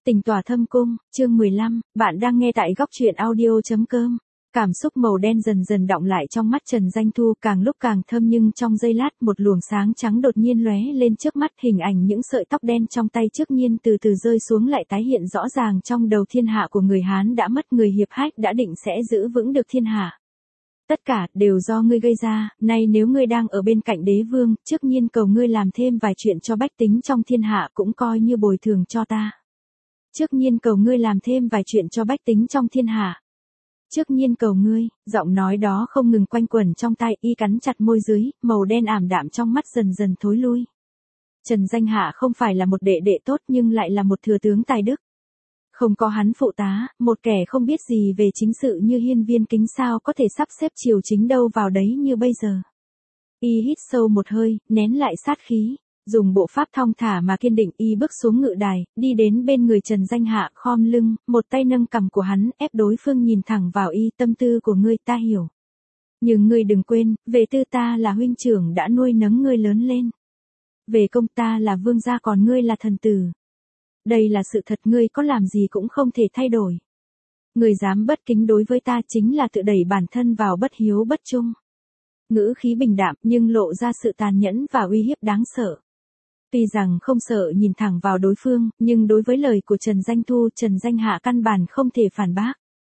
Tình tỏa thâm cung, chương 15, bạn đang nghe tại góc truyện audio.com. Cảm xúc màu đen dần dần đọng lại trong mắt Trần Danh Thu, càng lúc càng thâm, nhưng trong giây lát một luồng sáng trắng đột nhiên lóe lên trước mắt, hình ảnh những sợi tóc đen trong tay trước nhiên từ từ rơi xuống lại tái hiện rõ ràng trong đầu. Thiên hạ của người Hán đã mất, người hiệp hách đã định sẽ giữ vững được thiên hạ. Tất cả đều do ngươi gây ra, nay nếu ngươi đang ở bên cạnh đế vương, trước nhiên cầu ngươi làm thêm vài chuyện cho bách tính trong thiên hạ cũng coi như bồi thường cho ta. Trước nhiên cầu ngươi làm thêm vài chuyện cho bách tính trong thiên hạ. Trước nhiên cầu ngươi, giọng nói đó không ngừng quanh quẩn trong tai, y cắn chặt môi dưới, màu đen ảm đạm trong mắt dần dần thối lui. Trần Danh Hạ không phải là một đệ đệ tốt nhưng lại là một thừa tướng tài đức. Không có hắn phụ tá, một kẻ không biết gì về chính sự như Hiên Viên Kính sao có thể sắp xếp triều chính đâu vào đấy như bây giờ. Y hít sâu một hơi, nén lại sát khí. Dùng bộ pháp thong thả mà kiên định, y bước xuống ngự đài, đi đến bên người Trần Danh Hạ, khom lưng, một tay nâng cằm của hắn, ép đối phương nhìn thẳng vào y. Tâm tư của ngươi ta hiểu. Nhưng ngươi đừng quên, về tư ta là huynh trưởng đã nuôi nấng ngươi lớn lên. Về công ta là vương gia còn ngươi là thần tử. Đây là sự thật, ngươi có làm gì cũng không thể thay đổi. Ngươi dám bất kính đối với ta chính là tự đẩy bản thân vào bất hiếu bất trung. Ngữ khí bình đạm nhưng lộ ra sự tàn nhẫn và uy hiếp đáng sợ. Tuy rằng không sợ nhìn thẳng vào đối phương, nhưng đối với lời của Trần Danh Thu, Trần Danh Hạ căn bản không thể phản bác.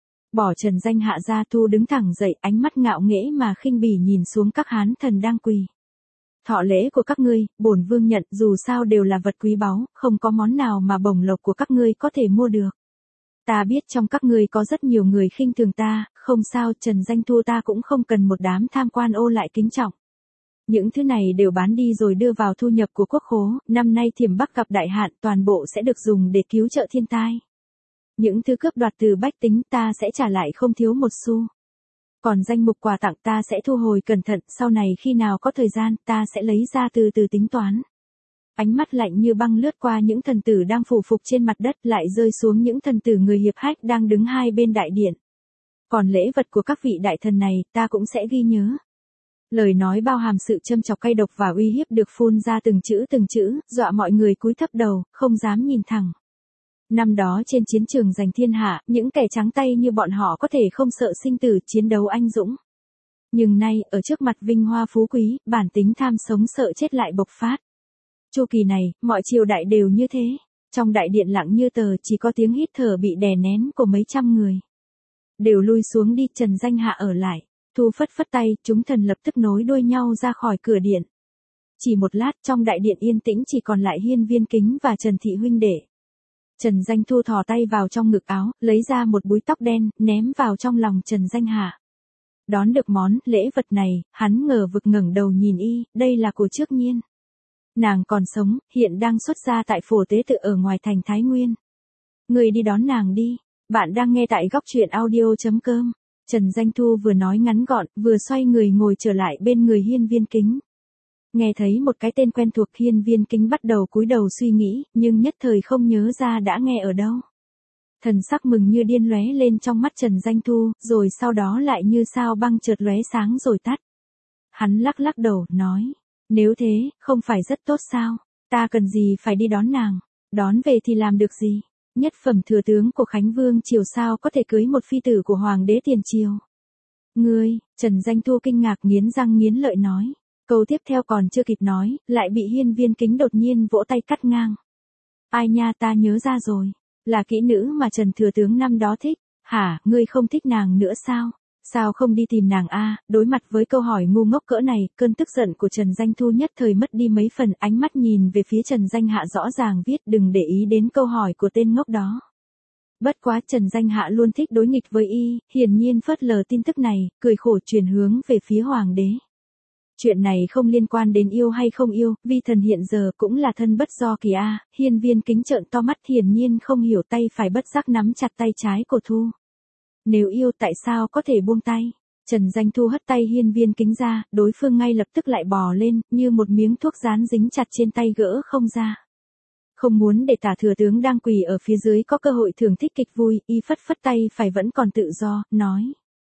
Bỏ Trần Danh Hạ ra, Thu đứng thẳng dậy, ánh mắt ngạo nghễ mà khinh bỉ nhìn xuống các hán thần đang quỳ. Thọ lễ của các ngươi, bổn vương nhận, dù sao đều là vật quý báu, không có món nào mà bổng lộc của các ngươi có thể mua được. Ta biết trong các ngươi có rất nhiều người khinh thường ta, không sao, Trần Danh Thu, ta cũng không cần một đám tham quan ô lại kính trọng. Những thứ này đều bán đi rồi đưa vào thu nhập của quốc khố, năm nay Thiểm Bắc gặp đại hạn, toàn bộ sẽ được dùng để cứu trợ thiên tai. Những thứ cướp đoạt từ bách tính ta sẽ trả lại không thiếu một xu. Còn danh mục quà tặng ta sẽ thu hồi cẩn thận, sau này khi nào có thời gian ta sẽ lấy ra từ từ tính toán. Ánh mắt lạnh như băng lướt qua những thần tử đang phủ phục trên mặt đất, lại rơi xuống những thần tử người hiệp hách đang đứng hai bên đại điện. Còn lễ vật của các vị đại thần này ta cũng sẽ ghi nhớ. Lời nói bao hàm sự châm chọc cay độc và uy hiếp được phun ra từng chữ, dọa mọi người cúi thấp đầu, không dám nhìn thẳng. Năm đó trên chiến trường giành thiên hạ, những kẻ trắng tay như bọn họ có thể không sợ sinh tử, chiến đấu anh dũng. Nhưng nay, ở trước mặt vinh hoa phú quý, bản tính tham sống sợ chết lại bộc phát. Chu kỳ này, mọi triều đại đều như thế. Trong đại điện lặng như tờ, chỉ có tiếng hít thở bị đè nén của mấy trăm người. Đều lui xuống đi, Trần Danh Hạ ở lại. Thu phất phất tay, chúng thần lập tức nối đuôi nhau ra khỏi cửa điện. Chỉ một lát, trong đại điện yên tĩnh chỉ còn lại Hiên Viên Kính và Trần Thị huynh đệ. Trần Danh Thu thò tay vào trong ngực áo, lấy ra một búi tóc đen, ném vào trong lòng Trần Danh Hạ. Đón được món lễ vật này, hắn ngờ vực ngẩng đầu nhìn y, đây là của Trước Nhiên. Nàng còn sống, hiện đang xuất gia tại phổ tế tự ở ngoài thành Thái Nguyên. Người đi đón nàng đi. Bạn đang nghe tại góc truyện audio.com. Trần Danh Thu vừa nói ngắn gọn, vừa xoay người ngồi trở lại bên người Hiên Viên Kính. Nghe thấy một cái tên quen thuộc, Hiên Viên Kính bắt đầu cúi đầu suy nghĩ, nhưng nhất thời không nhớ ra đã nghe ở đâu. Thần sắc mừng như điên lóe lên trong mắt Trần Danh Thu, rồi sau đó lại như sao băng chợt lóe sáng rồi tắt. Hắn lắc lắc đầu, nói, nếu thế, không phải rất tốt sao, ta cần gì phải đi đón nàng, đón về thì làm được gì. Nhất phẩm thừa tướng của Khánh Vương triều sao có thể cưới một phi tử của Hoàng đế tiền triều. Ngươi, Trần Danh Thu kinh ngạc nghiến răng nghiến lợi nói. Câu tiếp theo còn chưa kịp nói, lại bị Hiên Viên Kính đột nhiên vỗ tay cắt ngang. Ai nha, ta nhớ ra rồi. Là kỹ nữ mà Trần thừa tướng năm đó thích. Hả, ngươi không thích nàng nữa sao? Sao không đi tìm nàng a? Đối mặt với câu hỏi ngu ngốc cỡ này, cơn tức giận của Trần Danh Thu nhất thời mất đi mấy phần, ánh mắt nhìn về phía Trần Danh Hạ rõ ràng viết đừng để ý đến câu hỏi của tên ngốc đó. Bất quá Trần Danh Hạ luôn thích đối nghịch với y, hiển nhiên phớt lờ tin tức này, cười khổ chuyển hướng về phía Hoàng đế. Chuyện này không liên quan đến yêu hay không yêu, vi thần hiện giờ cũng là thân bất do kỳ a. Hiên Viên Kính trợn to mắt, hiển nhiên không hiểu, tay phải bất giác nắm chặt tay trái của Thu. Nếu yêu tại sao có thể buông tay? Trần Danh Thu hất tay Hiên Viên Kính ra, đối phương ngay lập tức lại bò lên, như một miếng thuốc dán dính chặt trên tay gỡ không ra. Không muốn để Tả thừa tướng đang quỳ ở phía dưới có cơ hội thưởng thức kịch vui, y phất phất tay phải vẫn còn tự do, nói.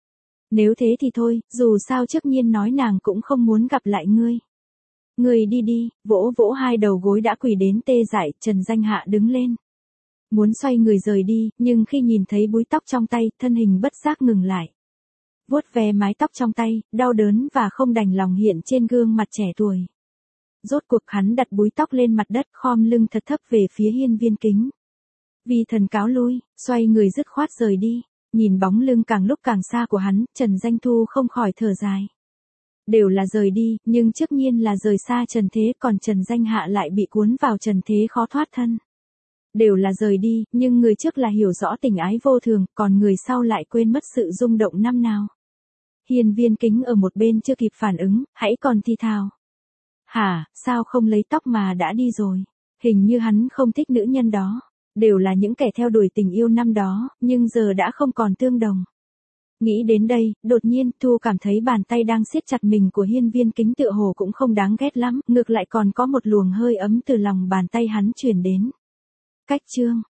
Nếu thế thì thôi, dù sao Trước Nhiên nói nàng cũng không muốn gặp lại ngươi. Ngươi đi đi, vỗ vỗ hai đầu gối đã quỳ đến tê dại, Trần Danh Hạ đứng lên. muốn xoay người rời đi, nhưng khi nhìn thấy búi tóc trong tay, thân hình bất giác ngừng lại. Vuốt ve mái tóc trong tay, đau đớn và không đành lòng hiện trên gương mặt trẻ tuổi. Rốt cuộc hắn đặt búi tóc lên mặt đất, khom lưng thật thấp về phía hiên viên kính. Vi thần cáo lui, xoay người dứt khoát rời đi. Nhìn bóng lưng càng lúc càng xa của hắn, Trần Danh Thu không khỏi thở dài. Đều là rời đi, nhưng trước nhiên là rời xa trần thế, còn Trần Danh Hạ lại bị cuốn vào trần thế khó thoát thân. Đều là rời đi, nhưng người trước là hiểu rõ tình ái vô thường, còn người sau lại quên mất sự rung động năm nào. Hiên viên kính ở một bên chưa kịp phản ứng, hãy còn thì thào. Hả, sao không lấy tóc mà đã đi rồi? Hình như hắn không thích nữ nhân đó. Đều là những kẻ theo đuổi tình yêu năm đó, nhưng giờ đã không còn tương đồng. Nghĩ đến đây, đột nhiên Thu cảm thấy bàn tay đang siết chặt mình của hiên viên kính tựa hồ cũng không đáng ghét lắm, ngược lại còn có một luồng hơi ấm từ lòng bàn tay hắn truyền đến. Cách chương